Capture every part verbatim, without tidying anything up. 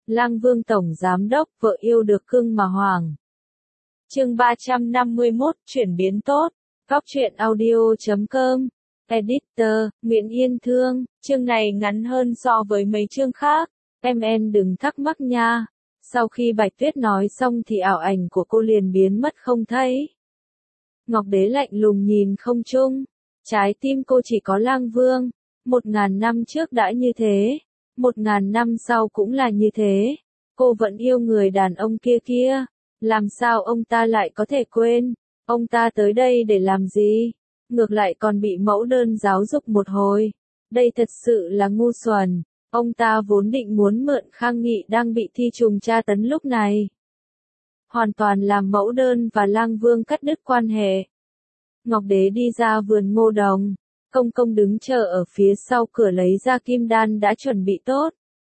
Lang Vương Tổng Giám Đốc, vợ yêu được cưng mà hoàng. Chương ba trăm năm mươi mốt, chuyển biến tốt. Góc truyện audio chấm com. Editor, Nguyễn Yên Thương. Chương này ngắn hơn so với mấy chương khác. Em em đừng thắc mắc nha. Sau khi Bạch Tuyết nói xong thì ảo ảnh của cô liền biến mất không thấy. Ngọc Đế lạnh lùng nhìn không trung. Trái tim cô chỉ có Lang Vương. Một ngàn năm trước đã như thế. Một ngàn năm sau cũng là như thế. Cô vẫn yêu người đàn ông kia kia. Làm sao ông ta lại có thể quên? Ông ta tới đây để làm gì? Ngược lại còn bị mẫu đơn giáo dục một hồi. Đây thật sự là ngu xuẩn. Ông ta vốn định muốn mượn Khang Nghị đang bị thi trùng tra tấn lúc này. Hoàn toàn làm mẫu đơn và Lang Vương cắt đứt quan hệ. Ngọc Đế đi ra vườn ngô đồng. Công công đứng chờ ở phía sau cửa lấy ra kim đan đã chuẩn bị tốt.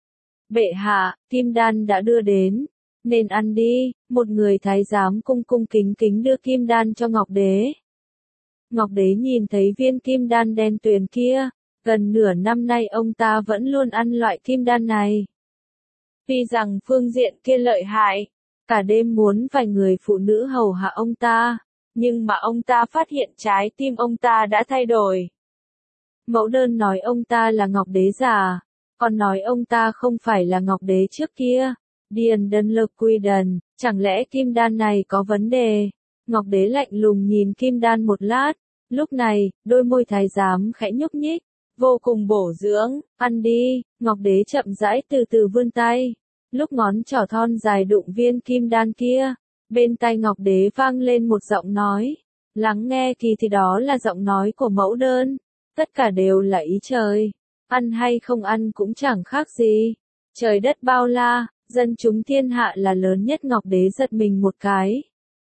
Bệ hạ, kim đan đã đưa đến. Nên ăn đi, một người thái giám cung cung kính kính đưa kim đan cho Ngọc Đế. Ngọc Đế nhìn thấy viên kim đan đen tuyền kia, gần nửa năm nay ông ta vẫn luôn ăn loại kim đan này. Tuy rằng phương diện kia lợi hại, cả đêm muốn vài người phụ nữ hầu hạ ông ta, nhưng mà ông ta phát hiện trái tim ông ta đã thay đổi. Mẫu đơn nói ông ta là Ngọc Đế già, còn nói ông ta không phải là Ngọc Đế trước kia. Điền đơn lực quy đần, chẳng lẽ kim đan này có vấn đề? Ngọc Đế lạnh lùng nhìn kim đan một lát, lúc này, đôi môi thái giám khẽ nhúc nhích, vô cùng bổ dưỡng, ăn đi. Ngọc Đế chậm rãi từ từ vươn tay, lúc ngón trỏ thon dài đụng viên kim đan kia, bên tai Ngọc Đế vang lên một giọng nói, lắng nghe kỳ thì đó là giọng nói của mẫu đơn, tất cả đều là ý trời, ăn hay không ăn cũng chẳng khác gì, trời đất bao la. Dân chúng thiên hạ là lớn nhất. Ngọc Đế giật mình một cái.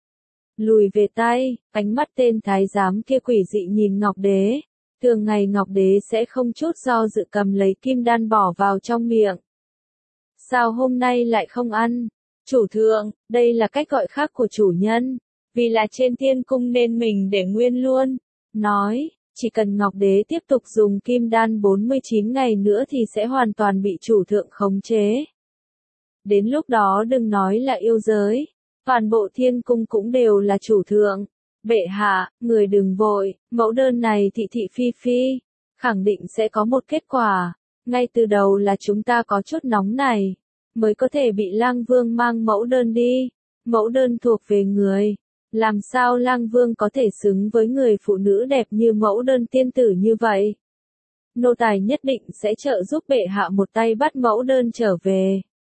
Lùi về tay, ánh mắt tên thái giám kia quỷ dị nhìn Ngọc Đế. Thường ngày Ngọc Đế sẽ không chút do dự cầm lấy kim đan bỏ vào trong miệng. Sao hôm nay lại không ăn? Chủ thượng, đây là cách gọi khác của chủ nhân. Vì là trên thiên cung nên mình để nguyên luôn. Nói, chỉ cần Ngọc Đế tiếp tục dùng kim đan bốn mươi chín ngày nữa thì sẽ hoàn toàn bị chủ thượng khống chế. Đến lúc đó đừng nói là yêu giới, toàn bộ thiên cung cũng đều là chủ thượng. Bệ hạ, người đừng vội, mẫu đơn này thị thị phi phi, khẳng định sẽ có một kết quả. Ngay từ đầu là chúng ta có chút nóng này, mới có thể bị Lang Vương mang mẫu đơn đi. Mẫu đơn thuộc về người, làm sao Lang Vương có thể xứng với người phụ nữ đẹp như mẫu đơn tiên tử như vậy? Nô tài nhất định sẽ trợ giúp bệ hạ một tay bắt mẫu đơn trở về.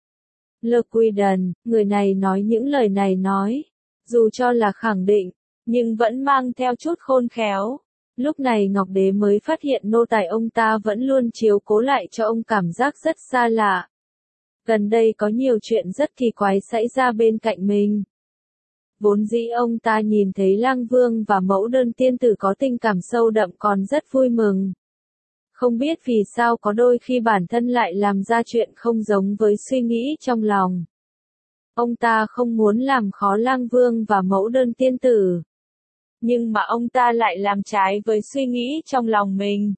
Lơ Quy Đần, người này nói những lời này nói, dù cho là khẳng định, nhưng vẫn mang theo chút khôn khéo. Lúc này Ngọc Đế mới phát hiện nô tài ông ta vẫn luôn chiếu cố lại cho ông cảm giác rất xa lạ. Gần đây có nhiều chuyện rất kỳ quái xảy ra bên cạnh mình. Vốn dĩ ông ta nhìn thấy Lang Vương và mẫu đơn tiên tử có tình cảm sâu đậm còn rất vui mừng. Không biết vì sao có đôi khi bản thân lại làm ra chuyện không giống với suy nghĩ trong lòng. Ông ta không muốn làm khó Lang Vương và mẫu đơn tiên tử. Nhưng mà ông ta lại làm trái với suy nghĩ trong lòng mình.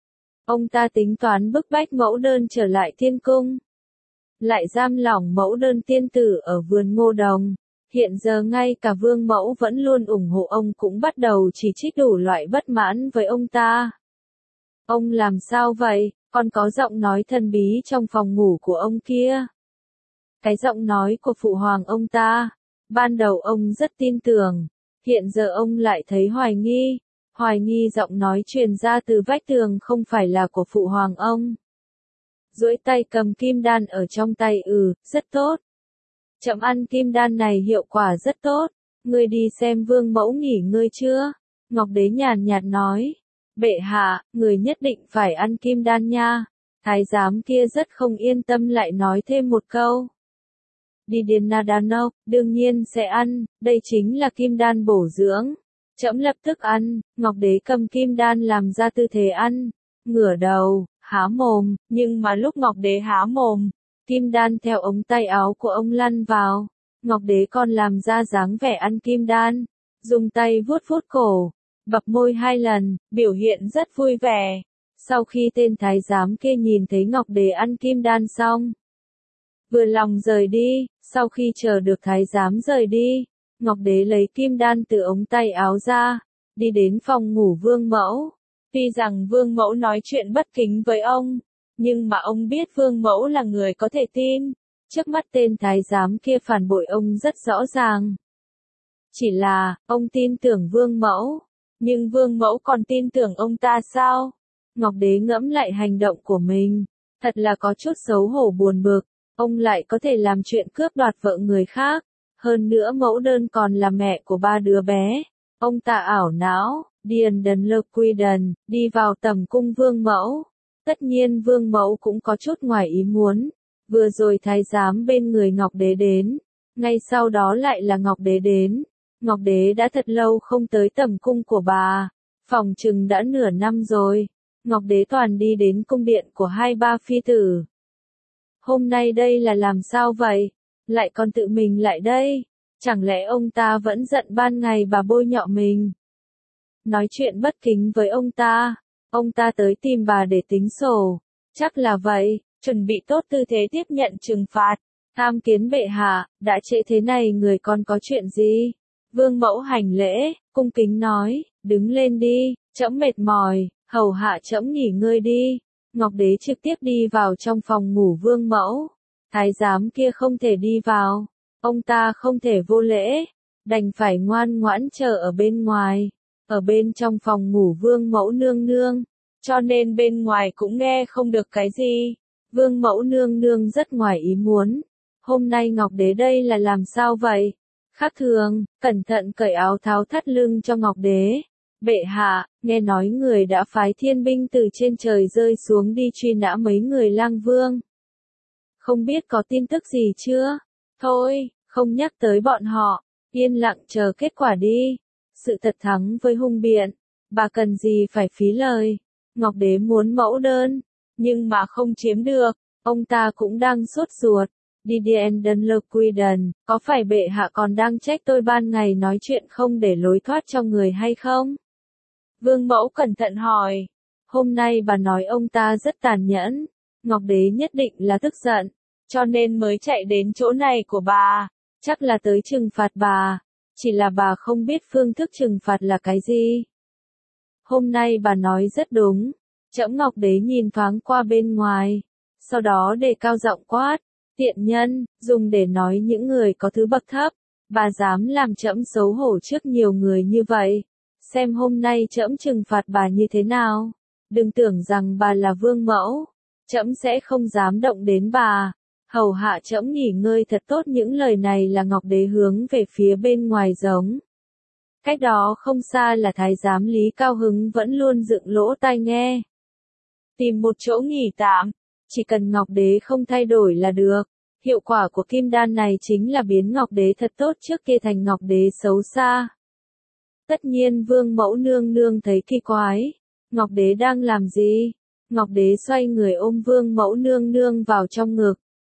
Ông ta tính toán bức bách mẫu đơn trở lại thiên cung. Lại giam lỏng mẫu đơn tiên tử ở vườn ngô đồng. Hiện giờ ngay cả vương mẫu vẫn luôn ủng hộ ông cũng bắt đầu chỉ trích đủ loại bất mãn với ông ta. Ông làm sao vậy? Còn có giọng nói thần bí trong phòng ngủ của ông kia. Cái giọng nói của phụ hoàng ông ta. Ban đầu ông rất tin tưởng. Hiện giờ ông lại thấy hoài nghi. Hoài nghi giọng nói truyền ra từ vách tường không phải là của phụ hoàng ông. Duỗi tay cầm kim đan ở trong tay. Ừ, rất tốt. Chậm ăn kim đan này hiệu quả rất tốt. Ngươi đi xem vương mẫu nghỉ ngơi chưa? Ngọc Đế nhàn nhạt nói. Bệ hạ, người nhất định phải ăn kim đan nha. Thái giám kia rất không yên tâm lại nói thêm một câu. Đi điền na đàn nâu, đương nhiên sẽ ăn, đây chính là kim đan bổ dưỡng. Trẫm lập tức ăn. Ngọc Đế cầm kim đan làm ra tư thế ăn, ngửa đầu, há mồm, nhưng mà lúc Ngọc Đế há mồm, kim đan theo ống tay áo của ông lăn vào. Ngọc Đế còn làm ra dáng vẻ ăn kim đan, dùng tay vuốt vuốt cổ. Bập môi hai lần, biểu hiện rất vui vẻ. Sau khi tên thái giám kia nhìn thấy Ngọc Đế ăn kim đan xong, Vừa lòng rời đi. Sau khi chờ được thái giám rời đi, Ngọc Đế lấy kim đan từ ống tay áo ra, đi đến phòng ngủ Vương Mẫu. Tuy rằng Vương Mẫu nói chuyện bất kính với ông, nhưng mà ông biết Vương Mẫu là người có thể tin. Trước mắt tên thái giám kia phản bội ông rất rõ ràng. Chỉ là, ông tin tưởng Vương Mẫu, nhưng Vương Mẫu còn tin tưởng ông ta sao? Ngọc Đế ngẫm lại hành động của mình, thật là có chút xấu hổ buồn bực, ông lại có thể làm chuyện cướp đoạt vợ người khác, hơn nữa mẫu đơn còn là mẹ của ba đứa bé. Ông ta ảo não, điền đần lơ quy đần, đi vào tầm cung Vương Mẫu. Tất nhiên Vương Mẫu cũng có chút ngoài ý muốn, vừa rồi thái giám bên người Ngọc Đế đến, ngay sau đó lại là Ngọc Đế đến. Ngọc Đế đã thật lâu không tới tầm cung của bà, phòng chừng đã nửa năm rồi. Ngọc Đế toàn đi đến cung điện của hai ba phi tử. Hôm nay đây là làm sao vậy? Lại còn tự mình lại đây? Chẳng lẽ ông ta vẫn giận ban ngày bà bôi nhọ mình? Nói chuyện bất kính với ông ta, ông ta tới tìm bà để tính sổ. Chắc là vậy, chuẩn bị tốt tư thế tiếp nhận trừng phạt. Tham kiến bệ hạ, đã trễ thế này người con có chuyện gì? Vương Mẫu hành lễ, cung kính nói, đứng lên đi, trẫm mệt mỏi, hầu hạ trẫm nghỉ ngơi đi. Ngọc Đế trực tiếp đi vào trong phòng ngủ Vương Mẫu. Thái giám kia không thể đi vào, ông ta không thể vô lễ, đành phải ngoan ngoãn chờ ở bên ngoài, ở bên trong phòng ngủ Vương Mẫu nương nương, cho nên bên ngoài cũng nghe không được cái gì. Vương Mẫu nương nương rất ngoài ý muốn, hôm nay Ngọc Đế đây là làm sao vậy? Khác thường, cẩn thận cởi áo tháo thắt lưng cho Ngọc Đế. Bệ hạ, nghe nói người đã phái thiên binh từ trên trời rơi xuống đi truy nã mấy người lang vương. Không biết có tin tức gì chưa? Thôi, không nhắc tới bọn họ, yên lặng chờ kết quả đi. Sự thật thắng với hung biện, bà cần gì phải phí lời. Ngọc Đế muốn mẫu đơn, nhưng mà không chiếm được, ông ta cũng đang sốt ruột. Didier Dunlop-Quidden, có phải bệ hạ còn đang trách tôi ban ngày nói chuyện không để lối thoát cho người hay không? Vương Mẫu cẩn thận hỏi. Hôm nay bà nói ông ta rất tàn nhẫn, Ngọc Đế nhất định là tức giận, cho nên mới chạy đến chỗ này của bà, chắc là tới trừng phạt bà, chỉ là bà không biết phương thức trừng phạt là cái gì. Hôm nay bà nói rất đúng, trẫm Ngọc Đế nhìn thoáng qua bên ngoài, sau đó đề cao giọng quát. Tiện nhân, dùng để nói những người có thứ bậc thấp, bà dám làm trẫm xấu hổ trước nhiều người như vậy. Xem hôm nay trẫm trừng phạt bà như thế nào. Đừng tưởng rằng bà là vương mẫu, trẫm sẽ không dám động đến bà. Hầu hạ trẫm nghỉ ngơi thật tốt. Những lời này là Ngọc Đế hướng về phía bên ngoài giống. Cách đó không xa là thái giám Lý Cao Hứng vẫn luôn dựng lỗ tai nghe. Tìm một chỗ nghỉ tạm. Chỉ cần Ngọc Đế không thay đổi là được. Hiệu quả của kim đan này chính là biến Ngọc Đế thật tốt trước kia thành Ngọc Đế xấu xa. Tất nhiên Vương Mẫu nương nương thấy kỳ quái. Ngọc Đế đang làm gì? Ngọc Đế xoay người ôm Vương Mẫu nương nương vào trong ngực.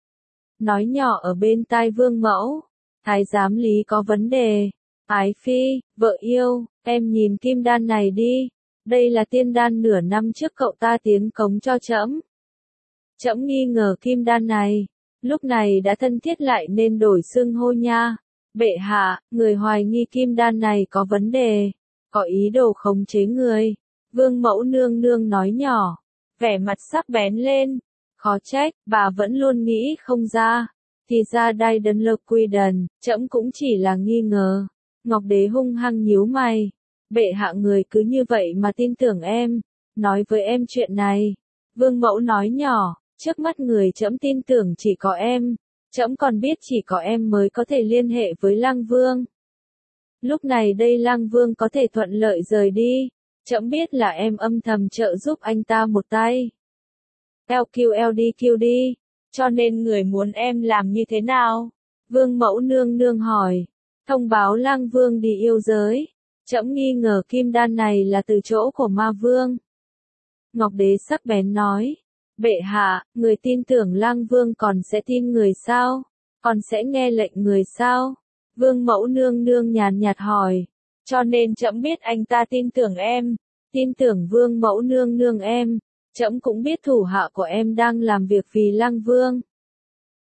Nói nhỏ ở bên tai Vương Mẫu. Thái giám Lý có vấn đề. Ái phi, vợ yêu, em nhìn kim đan này đi. Đây là tiên đan nửa năm trước cậu ta tiến cống cho trẫm. Trẫm nghi ngờ kim đan này, lúc này đã thân thiết lại nên đổi xưng hô nha. Bệ hạ, người hoài nghi kim đan này có vấn đề, có ý đồ khống chế người. Vương Mẫu nương nương nói nhỏ, vẻ mặt sắc bén lên. Khó trách, bà vẫn luôn nghĩ không ra. Thì ra Đai Đân Lơ Quy Đần, trẫm cũng chỉ là nghi ngờ. Ngọc Đế hung hăng nhíu mày. Bệ hạ người cứ như vậy mà tin tưởng em, nói với em chuyện này. Vương Mẫu nói nhỏ. Trước mắt người trẫm tin tưởng chỉ có em, trẫm còn biết chỉ có em mới có thể liên hệ với Lang Vương. Lúc này đây Lang Vương có thể thuận lợi rời đi, trẫm biết là em âm thầm trợ giúp anh ta một tay. lờ quy lờ đê quy đi, cho nên người muốn em làm như thế nào? Vương Mẫu nương nương hỏi, thông báo Lang Vương đi yêu giới, trẫm nghi ngờ kim đan này là từ chỗ của Ma Vương. Ngọc Đế sắc bén nói. Bệ hạ, người tin tưởng Lang Vương còn sẽ tin người sao? Còn sẽ nghe lệnh người sao? Vương Mẫu nương nương nhàn nhạt hỏi. Cho nên trẫm biết anh ta tin tưởng em, tin tưởng Vương Mẫu nương nương em, trẫm cũng biết thủ hạ của em đang làm việc vì Lang Vương.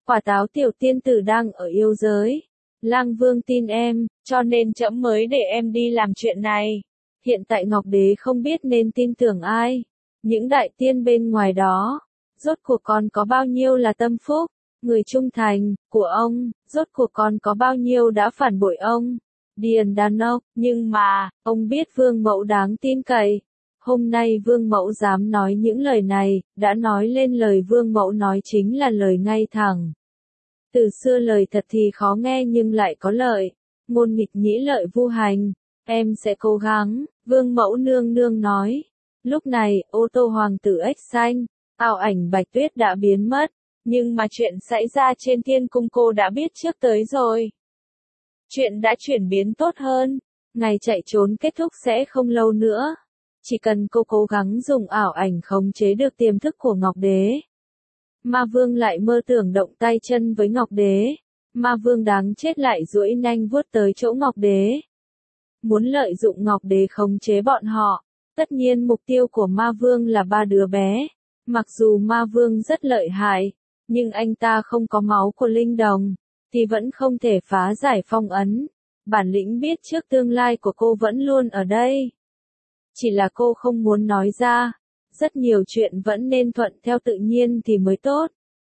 Quả táo tiểu tiên tử đang ở yêu giới. Lang Vương tin em, cho nên trẫm mới để em đi làm chuyện này. Hiện tại Ngọc Đế không biết nên tin tưởng ai. Những đại tiên bên ngoài đó, rốt cuộc còn có bao nhiêu là tâm phúc, người trung thành của ông, rốt cuộc còn có bao nhiêu đã phản bội ông. Điền đàn ốc, nhưng mà, ông biết Vương Mẫu đáng tin cậy. Hôm nay Vương Mẫu dám nói những lời này, đã nói lên lời Vương Mẫu nói chính là lời ngay thẳng. Từ xưa lời thật thì khó nghe nhưng lại có lợi, ngôn nghịch nhĩ lợi vu hành, em sẽ cố gắng, Vương Mẫu nương nương nói. Lúc này, ô tô hoàng tử ếch xanh, ảo ảnh Bạch Tuyết đã biến mất, nhưng mà chuyện xảy ra trên thiên cung cô đã biết trước tới rồi. Chuyện đã chuyển biến tốt hơn, ngày chạy trốn kết thúc sẽ không lâu nữa. Chỉ cần cô cố gắng dùng ảo ảnh khống chế được tiềm thức của Ngọc Đế. Ma Vương lại mơ tưởng động tay chân với Ngọc Đế. Ma Vương đáng chết lại duỗi nanh vuốt tới chỗ Ngọc Đế. Muốn lợi dụng Ngọc Đế khống chế bọn họ. Tất nhiên mục tiêu của Ma Vương là ba đứa bé. Mặc dù Ma Vương rất lợi hại, nhưng anh ta không có máu của linh đồng, thì vẫn không thể phá giải phong ấn. Bản lĩnh biết trước tương lai của cô vẫn luôn ở đây. Chỉ là cô không muốn nói ra. Rất nhiều chuyện vẫn nên thuận theo tự nhiên thì mới tốt.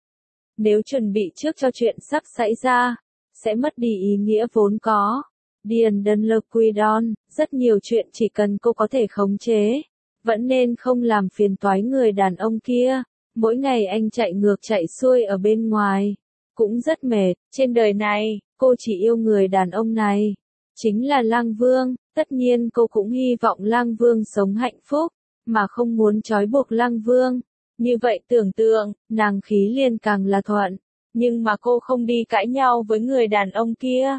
Nếu chuẩn bị trước cho chuyện sắp xảy ra, sẽ mất đi ý nghĩa vốn có. Điền Đần Lơ Quy Đon, rất nhiều chuyện chỉ cần cô có thể khống chế, vẫn nên không làm phiền toái người đàn ông kia. Mỗi ngày anh chạy ngược chạy xuôi ở bên ngoài, cũng rất mệt. Trên đời này, cô chỉ yêu người đàn ông này, chính là Lang Vương. Tất nhiên cô cũng hy vọng Lang Vương sống hạnh phúc, mà không muốn trói buộc Lang Vương. Như vậy tưởng tượng, nàng khí liền càng là thuận. Nhưng mà cô không đi cãi nhau với người đàn ông kia.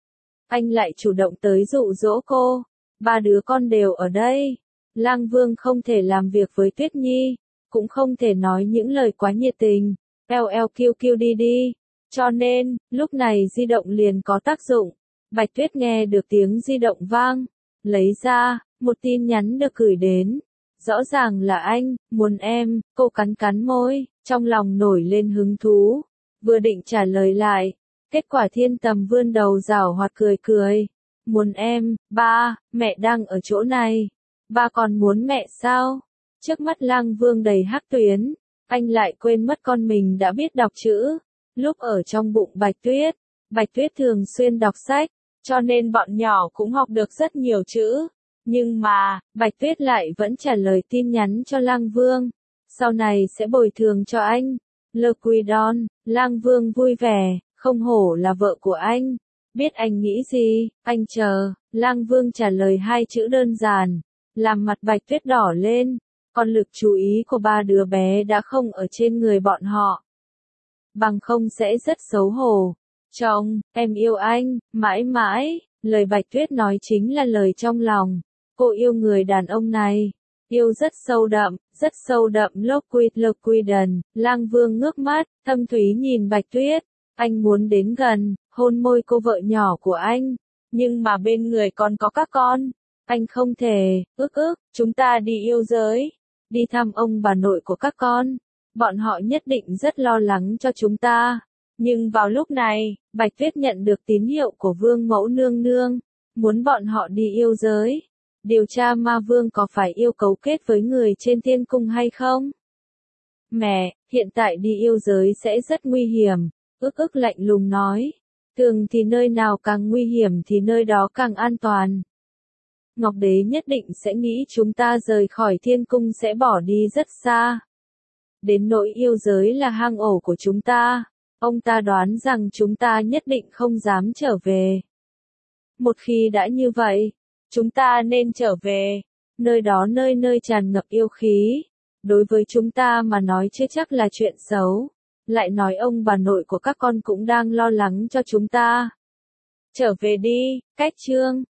Anh lại chủ động tới dụ dỗ cô. Ba đứa con đều ở đây. Lang Vương không thể làm việc với Tuyết Nhi, cũng không thể nói những lời quá nhiệt tình. Eo eo kêu kêu đi đi. Cho nên, lúc này di động liền có tác dụng. Bạch Tuyết nghe được tiếng di động vang. Lấy ra, một tin nhắn được gửi đến. Rõ ràng là anh, muốn em, cô cắn cắn môi, trong lòng nổi lên hứng thú. Vừa định trả lời lại, kết quả Thiên Tầm vươn đầu giảo hoạt cười cười. Muốn em, ba, mẹ đang ở chỗ này. Ba còn muốn mẹ sao? Trước mắt Lang Vương đầy hắc tuyến, anh lại quên mất con mình đã biết đọc chữ. Lúc ở trong bụng Bạch Tuyết, Bạch Tuyết thường xuyên đọc sách, cho nên bọn nhỏ cũng học được rất nhiều chữ. Nhưng mà, Bạch Tuyết lại vẫn trả lời tin nhắn cho Lang Vương. Sau này sẽ bồi thường cho anh. Lơ Quy Đon, Lang Vương vui vẻ, không hổ là vợ của anh. Biết anh nghĩ gì, anh chờ. Lang Vương trả lời hai chữ đơn giản, làm mặt Bạch Tuyết đỏ lên. Còn lực chú ý của ba đứa bé đã không ở trên người bọn họ. Bằng không sẽ rất xấu hổ. Chồng, em yêu anh, mãi mãi. Lời Bạch Tuyết nói chính là lời trong lòng. Cô yêu người đàn ông này. Yêu rất sâu đậm, rất sâu đậm. Lốc quy lốc quy đần. Lang Vương ngước mắt, thâm thúy nhìn Bạch Tuyết. Anh muốn đến gần, hôn môi cô vợ nhỏ của anh. Nhưng mà bên người còn có các con. Anh không thể, ức ức, chúng ta đi yêu giới. Đi thăm ông bà nội của các con. Bọn họ nhất định rất lo lắng cho chúng ta. Nhưng vào lúc này, Bạch Tuyết nhận được tín hiệu của Vương Mẫu nương nương. Muốn bọn họ đi yêu giới. Điều tra Ma Vương có phải yêu cấu kết với người trên thiên cung hay không? Mẹ, hiện tại đi yêu giới sẽ rất nguy hiểm. Ức ức lạnh lùng nói. Thường thì nơi nào càng nguy hiểm thì nơi đó càng an toàn. Ngọc Đế nhất định sẽ nghĩ chúng ta rời khỏi thiên cung sẽ bỏ đi rất xa. Đến nỗi yêu giới là hang ổ của chúng ta. Ông ta đoán rằng chúng ta nhất định không dám trở về. Một khi đã như vậy, chúng ta nên trở về. Nơi đó nơi nơi tràn ngập yêu khí. Đối với chúng ta mà nói chưa chắc là chuyện xấu. Lại nói ông bà nội của các con cũng đang lo lắng cho chúng ta. Trở về đi, cách chương.